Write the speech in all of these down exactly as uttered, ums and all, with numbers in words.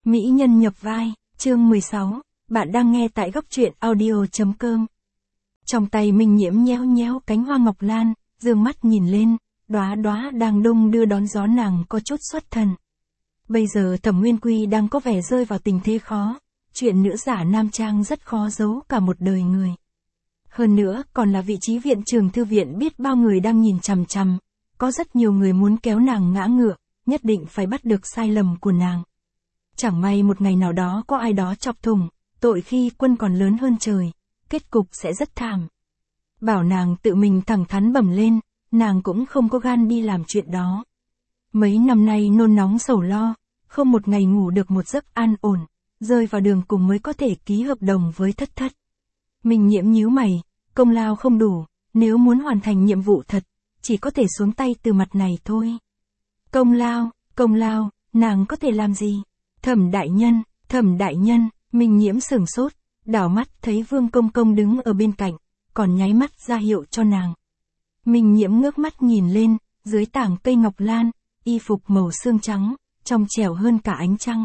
Mỹ nhân nhập vai, chương mười sáu, bạn đang nghe tại góc truyện audio.com. Trong tay Minh Nhiễm nhéo nhéo cánh hoa ngọc lan, dương mắt nhìn lên, đóa đóa đang đung đưa đón gió, nàng có chút xuất thần. Bây giờ Thẩm Nguyên Quy đang có vẻ rơi vào tình thế khó, chuyện nữ giả nam trang rất khó giấu cả một đời người. Hơn nữa còn là vị trí viện trưởng thư viện, biết bao người đang nhìn chằm chằm, có rất nhiều người muốn kéo nàng ngã ngựa, nhất định phải bắt được sai lầm của nàng. Chẳng may một ngày nào đó có ai đó chọc thủng, tội khi quân còn lớn hơn trời, kết cục sẽ rất thảm. Bảo nàng tự mình thẳng thắn bẩm lên, nàng cũng không có gan đi làm chuyện đó. Mấy năm nay nôn nóng sầu lo, không một ngày ngủ được một giấc an ổn, rơi vào đường cùng mới có thể ký hợp đồng với Thất Thất. Minh Nhiễm nhíu mày, công lao không đủ, nếu muốn hoàn thành nhiệm vụ thật, chỉ có thể xuống tay từ mặt này thôi. Công lao, công lao, nàng có thể làm gì? Thẩm đại nhân, Thẩm đại nhân, Minh Nhiễm sửng sốt, đảo mắt thấy Vương Công Công đứng ở bên cạnh, còn nháy mắt ra hiệu cho nàng. Minh Nhiễm ngước mắt nhìn lên, dưới tảng cây ngọc lan, y phục màu xương trắng, trong trẻo hơn cả ánh trăng.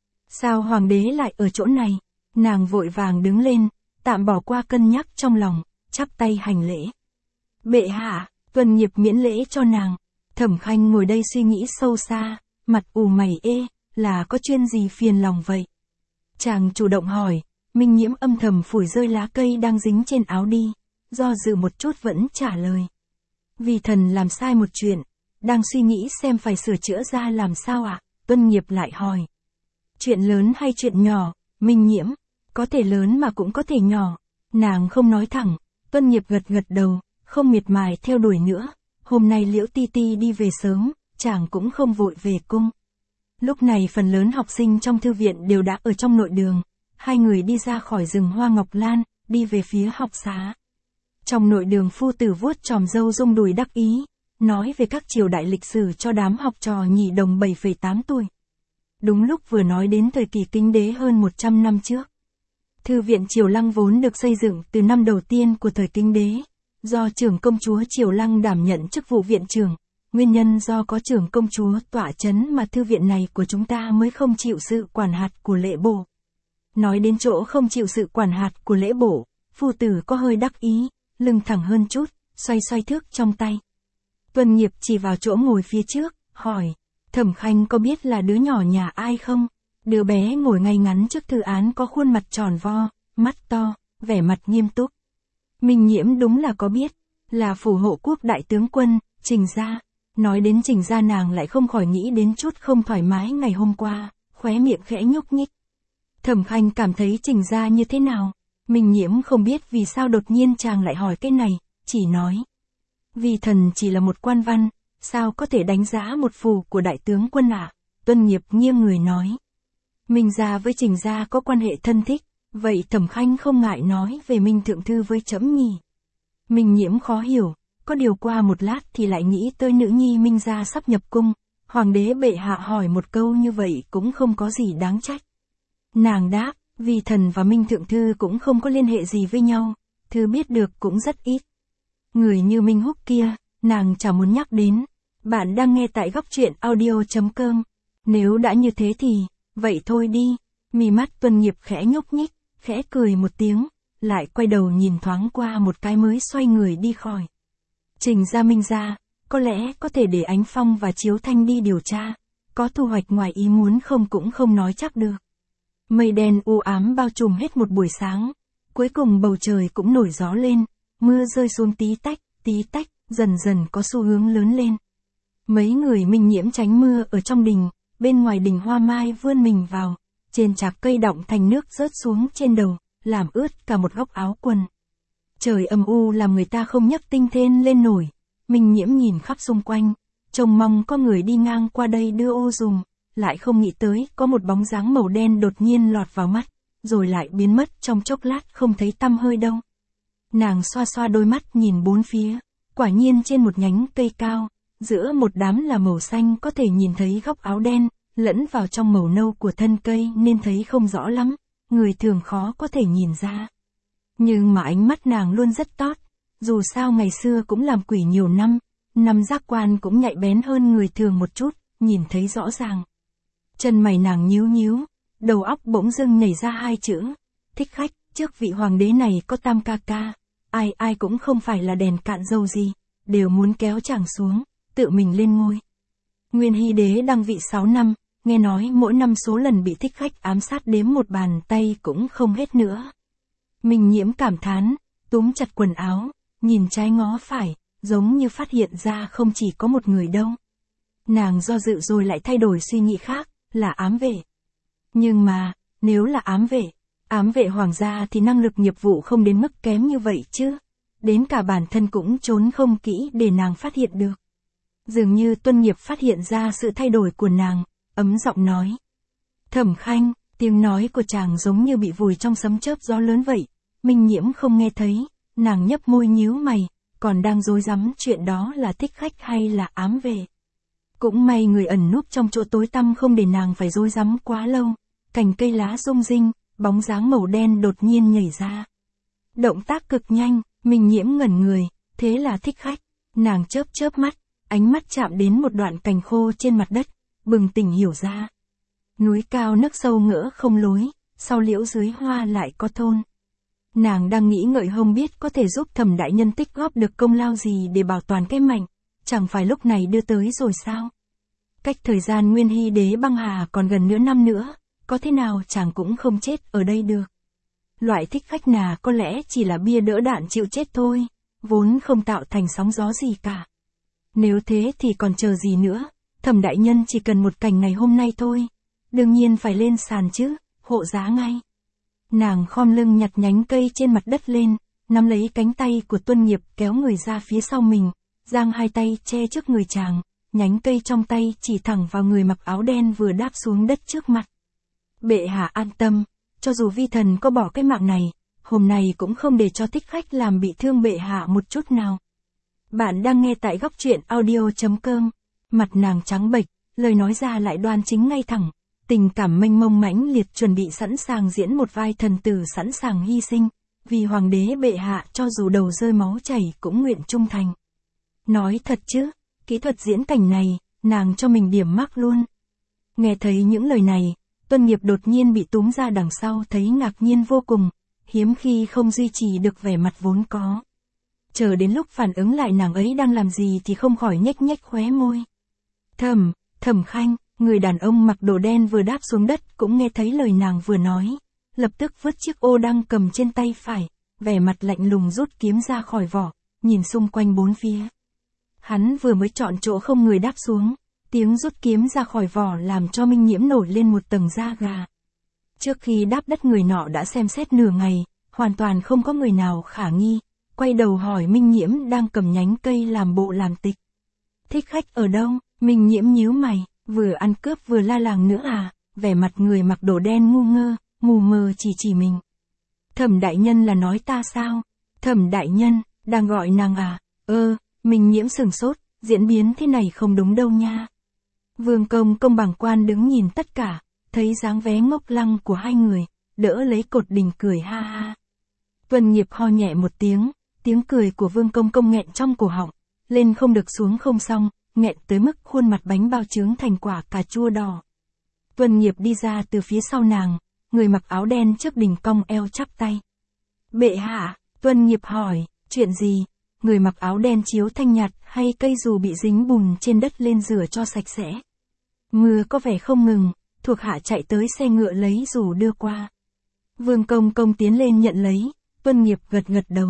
Sao hoàng đế lại ở chỗ này? Nàng vội vàng đứng lên, tạm bỏ qua cân nhắc trong lòng, chắp tay hành lễ. Bệ hạ, Tuân Nghiệp miễn lễ cho nàng. Thẩm Khanh ngồi đây suy nghĩ sâu xa, mặt ù mày ê, là có chuyện gì phiền lòng vậy? Chàng chủ động hỏi, Minh Nhiễm âm thầm phủi rơi lá cây đang dính trên áo đi, do dự một chút vẫn trả lời. Vì thần làm sai một chuyện, đang suy nghĩ xem phải sửa chữa ra làm sao ạ? À? Tuân Nghiệp lại hỏi. Chuyện lớn hay chuyện nhỏ? Minh Nhiễm, có thể lớn mà cũng có thể nhỏ. Nàng không nói thẳng, Tuân Nghiệp gật gật đầu, không miệt mài theo đuổi nữa. Hôm nay Liễu Ti Ti đi về sớm, chàng cũng không vội về cung. Lúc này phần lớn học sinh trong thư viện đều đã ở trong nội đường, hai người đi ra khỏi rừng hoa ngọc lan, đi về phía học xá. Trong nội đường phu tử vuốt chòm râu rung đùi đắc ý, nói về các triều đại lịch sử cho đám học trò nhị đồng bảy phẩy tám tuổi. Đúng lúc vừa nói đến thời kỳ Kính Đế hơn một trăm năm trước. Thư viện Triều Lăng vốn được xây dựng từ năm đầu tiên của thời Kính Đế, do trưởng công chúa Triều Lăng đảm nhận chức vụ viện trưởng. Nguyên nhân do có trưởng công chúa tọa chấn mà thư viện này của chúng ta mới không chịu sự quản hạt của lễ bộ. Nói đến chỗ không chịu sự quản hạt của lễ bộ, phu tử có hơi đắc ý, lưng thẳng hơn chút, xoay xoay thước trong tay. Tuân Nghiệp chỉ vào chỗ ngồi phía trước, hỏi, Thẩm Khanh có biết là đứa nhỏ nhà ai không? Đứa bé ngồi ngay ngắn trước thư án có khuôn mặt tròn vo, mắt to, vẻ mặt nghiêm túc. Minh Nhiễm đúng là có biết, là phủ hộ quốc đại tướng quân, Trình Gia. Nói đến Trình Gia nàng lại không khỏi nghĩ đến chút không thoải mái ngày hôm qua, khóe miệng khẽ nhúc nhích. Thẩm Khanh cảm thấy Trình Gia như thế nào? Minh Nhiễm không biết vì sao đột nhiên chàng lại hỏi cái này, chỉ nói. Vì thần chỉ là một quan văn, sao có thể đánh giá một phủ của đại tướng quân ạ? À? Tuân Nghiệp nghiêng người nói. Minh Gia với Trình Gia có quan hệ thân thích, vậy Thẩm Khanh không ngại nói về Minh Thượng Thư với trẫm nhỉ? Minh Nhiễm khó hiểu. Có điều qua một lát thì lại nghĩ tới nữ nhi Minh Gia sắp nhập cung, hoàng đế bệ hạ hỏi một câu như vậy cũng không có gì đáng trách. Nàng đáp, vì thần và Minh Thượng Thư cũng không có liên hệ gì với nhau, thư biết được cũng rất ít. Người như Minh Húc kia, nàng chả muốn nhắc đến. Bạn đang nghe tại góc truyện audio.com. Nếu đã như thế thì, vậy thôi đi. Mí mắt Tuân Nghiệp khẽ nhúc nhích, khẽ cười một tiếng, lại quay đầu nhìn thoáng qua một cái mới xoay người đi khỏi. Trình Gia Minh Gia, có lẽ có thể để Ánh Phong và Chiếu Thanh đi điều tra, có thu hoạch ngoài ý muốn không cũng không nói chắc được. Mây đen u ám bao trùm hết một buổi sáng, cuối cùng bầu trời cũng nổi gió lên, mưa rơi xuống tí tách, tí tách, dần dần có xu hướng lớn lên. Mấy người Minh Nhiễm tránh mưa ở trong đình, bên ngoài đình hoa mai vươn mình vào, trên chạc cây đọng thành nước rớt xuống trên đầu, làm ướt cả một góc áo quần. Trời âm u làm người ta không nhấc tinh thên lên nổi. Minh Nhiễm nhìn khắp xung quanh, trông mong có người đi ngang qua đây đưa ô dùng, lại không nghĩ tới có một bóng dáng màu đen đột nhiên lọt vào mắt, rồi lại biến mất trong chốc lát không thấy tăm hơi đâu. Nàng xoa xoa đôi mắt nhìn bốn phía, quả nhiên trên một nhánh cây cao, giữa một đám là màu xanh có thể nhìn thấy góc áo đen, lẫn vào trong màu nâu của thân cây nên thấy không rõ lắm, người thường khó có thể nhìn ra. Nhưng mà ánh mắt nàng luôn rất tốt, dù sao ngày xưa cũng làm quỷ nhiều năm, năm giác quan cũng nhạy bén hơn người thường một chút, nhìn thấy rõ ràng. Chân mày nàng nhíu nhíu, đầu óc bỗng dưng nhảy ra hai chữ. Thích khách, trước vị hoàng đế này có tam ca ca. Ai ai cũng không phải là đèn cạn dầu gì, đều muốn kéo chàng xuống, tự mình lên ngôi. Nguyên Hy đế đăng vị sáu năm, nghe nói mỗi năm số lần bị thích khách ám sát đếm một bàn tay cũng không hết nữa. Minh Nhiễm cảm thán, túm chặt quần áo, nhìn trái ngó phải, giống như phát hiện ra không chỉ có một người đâu. Nàng do dự rồi lại thay đổi suy nghĩ khác, là ám vệ. Nhưng mà, nếu là ám vệ, ám vệ hoàng gia thì năng lực nghiệp vụ không đến mức kém như vậy chứ. Đến cả bản thân cũng trốn không kỹ để nàng phát hiện được. Dường như Tuân Nghiệp phát hiện ra sự thay đổi của nàng, ấm giọng nói. Thẩm Khanh, tiếng nói của chàng giống như bị vùi trong sấm chớp gió lớn vậy. Minh Nhiễm không nghe thấy, nàng nhấp môi nhíu mày, còn đang rối rắm chuyện đó là thích khách hay là ám vệ. Cũng may người ẩn núp trong chỗ tối tăm không để nàng phải rối rắm quá lâu. Cành cây lá rung rinh, bóng dáng màu đen đột nhiên nhảy ra. Động tác cực nhanh, Minh Nhiễm ngẩn người, thế là thích khách. Nàng chớp chớp mắt, ánh mắt chạm đến một đoạn cành khô trên mặt đất, bừng tỉnh hiểu ra. Núi cao nấc sâu ngỡ không lối, sau liễu dưới hoa lại có thôn. Nàng đang nghĩ ngợi không biết có thể giúp Thẩm đại nhân tích góp được công lao gì để bảo toàn cái mảnh, chẳng phải lúc này đưa tới rồi sao? Cách thời gian Nguyên Hy đế băng hà còn gần nửa năm nữa, có thế nào chàng cũng không chết ở đây được. Loại thích khách nà có lẽ chỉ là bia đỡ đạn chịu chết thôi, vốn không tạo thành sóng gió gì cả. Nếu thế thì còn chờ gì nữa, Thẩm đại nhân chỉ cần một cành ngày hôm nay thôi, đương nhiên phải lên sàn chứ, hộ giá ngay. Nàng khom lưng nhặt nhánh cây trên mặt đất lên, nắm lấy cánh tay của Tuân Nghiệp kéo người ra phía sau mình, giang hai tay che trước người chàng, nhánh cây trong tay chỉ thẳng vào người mặc áo đen vừa đáp xuống đất trước mặt. Bệ hạ an tâm, cho dù vi thần có bỏ cái mạng này, hôm nay cũng không để cho thích khách làm bị thương bệ hạ một chút nào. Bạn đang nghe tại góc truyện audio chấm com, mặt nàng trắng bệch, lời nói ra lại đoan chính ngay thẳng, tình cảm mênh mông mãnh liệt chuẩn bị sẵn sàng diễn một vai thần tử sẵn sàng hy sinh, vì hoàng đế bệ hạ cho dù đầu rơi máu chảy cũng nguyện trung thành. Nói thật chứ, kỹ thuật diễn cảnh này, nàng cho mình điểm mắc luôn. Nghe thấy những lời này, Tuân Nghiệp đột nhiên bị túm ra đằng sau thấy ngạc nhiên vô cùng, hiếm khi không duy trì được vẻ mặt vốn có. Chờ đến lúc phản ứng lại nàng ấy đang làm gì thì không khỏi nhếch nhếch khóe môi. Thẩm, Thẩm Khanh, người đàn ông mặc đồ đen vừa đáp xuống đất cũng nghe thấy lời nàng vừa nói, lập tức vứt chiếc ô đang cầm trên tay phải, vẻ mặt lạnh lùng rút kiếm ra khỏi vỏ, nhìn xung quanh bốn phía. Hắn vừa mới chọn chỗ không người đáp xuống, tiếng rút kiếm ra khỏi vỏ làm cho Minh Nhiễm nổi lên một tầng da gà. Trước khi đáp đất người nọ đã xem xét nửa ngày, hoàn toàn không có người nào khả nghi, quay đầu hỏi Minh Nhiễm đang cầm nhánh cây làm bộ làm tịch. Thích khách ở đâu? Minh Nhiễm nhíu mày, vừa ăn cướp vừa la làng nữa à, vẻ mặt người mặc đồ đen ngu ngơ, mù mờ chỉ chỉ mình. Thẩm đại nhân là nói ta sao? Thẩm đại nhân, đang gọi nàng à? Ơ, Minh Nhiễm sừng sốt, diễn biến thế này không đúng đâu nha. Vương Công Công bàng quan đứng nhìn tất cả, thấy dáng vé ngốc lăng của hai người, đỡ lấy cột đình cười ha ha. Tuân Nghiệp ho nhẹ một tiếng, tiếng cười của Vương Công Công nghẹn trong cổ họng, lên không được xuống không xong, nghẹn tới mức khuôn mặt bánh bao trướng thành quả cà chua đỏ. Tuân Nghiệp đi ra từ phía sau nàng, người mặc áo đen trước đình cong eo chắp tay. Bệ hạ, Tuân Nghiệp hỏi, chuyện gì? Người mặc áo đen chiếu thanh nhạt hay cây dù bị dính bùn trên đất lên rửa cho sạch sẽ. Mưa có vẻ không ngừng, thuộc hạ chạy tới xe ngựa lấy dù đưa qua. Vương Công Công tiến lên nhận lấy, Tuân Nghiệp gật gật đầu.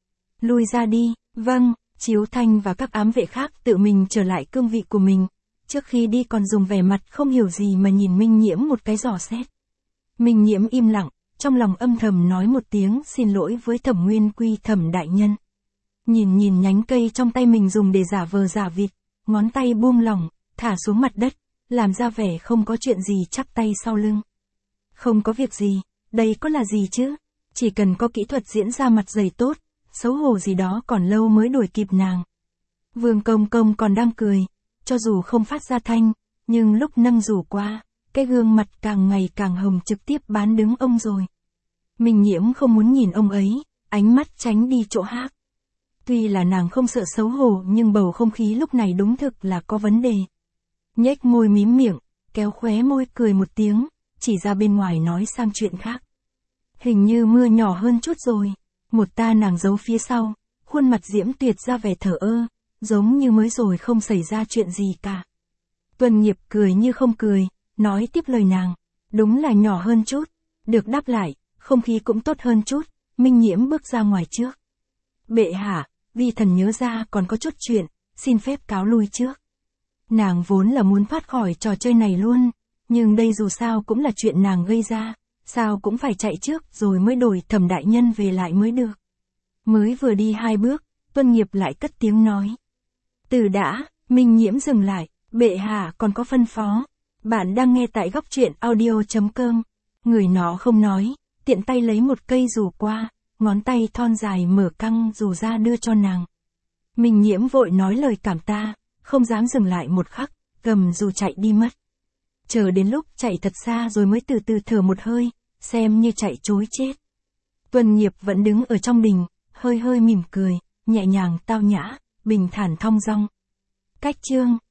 Lui ra đi, vâng, Chiếu Thanh và các ám vệ khác tự mình trở lại cương vị của mình, trước khi đi còn dùng vẻ mặt không hiểu gì mà nhìn Minh Nhiễm một cái dò xét. Minh Nhiễm im lặng, trong lòng âm thầm nói một tiếng xin lỗi với Thẩm Nguyên Quy Thẩm đại nhân. Nhìn nhìn nhánh cây trong tay mình dùng để giả vờ giả vịt, ngón tay buông lỏng, thả xuống mặt đất, làm ra vẻ không có chuyện gì chắp tay sau lưng. Không có việc gì, đây có là gì chứ? Chỉ cần có kỹ thuật diễn ra mặt dày tốt, xấu hổ gì đó còn lâu mới đuổi kịp nàng. Vương Công Công còn đang cười, cho dù không phát ra thanh, nhưng lúc nâng rủ qua, cái gương mặt càng ngày càng hồng trực tiếp bán đứng ông rồi. Minh Nhiễm không muốn nhìn ông ấy, ánh mắt tránh đi chỗ khác. Tuy là nàng không sợ xấu hổ nhưng bầu không khí lúc này đúng thực là có vấn đề. Nhếch môi mím miệng, kéo khóe môi cười một tiếng, chỉ ra bên ngoài nói sang chuyện khác. Hình như mưa nhỏ hơn chút rồi. Một ta nàng giấu phía sau, khuôn mặt Diễm Tuyệt ra vẻ thờ ơ, giống như mới rồi không xảy ra chuyện gì cả. Tuân Nghiệp cười như không cười, nói tiếp lời nàng, đúng là nhỏ hơn chút. Được đáp lại, không khí cũng tốt hơn chút, Minh Nhiễm bước ra ngoài trước. Bệ hạ, vi thần nhớ ra còn có chút chuyện, xin phép cáo lui trước. Nàng vốn là muốn thoát khỏi trò chơi này luôn, nhưng đây dù sao cũng là chuyện nàng gây ra, sao cũng phải chạy trước rồi mới đổi Thẩm đại nhân về lại mới được. Mới vừa đi hai bước, Tuân Nghiệp lại cất tiếng nói. Từ đã, Minh Nhiễm dừng lại, bệ hạ còn có phân phó. Bạn đang nghe tại góc truyện audio chấm com. Người nó không nói, tiện tay lấy một cây dù qua, ngón tay thon dài mở căng dù ra đưa cho nàng. Minh Nhiễm vội nói lời cảm ta, không dám dừng lại một khắc, gầm dù chạy đi mất. Chờ đến lúc chạy thật xa rồi mới từ từ thở một hơi, xem như chạy trối chết. Tuân Nghiệp vẫn đứng ở trong đình, hơi hơi mỉm cười, nhẹ nhàng tao nhã, bình thản thong dong. Cách chương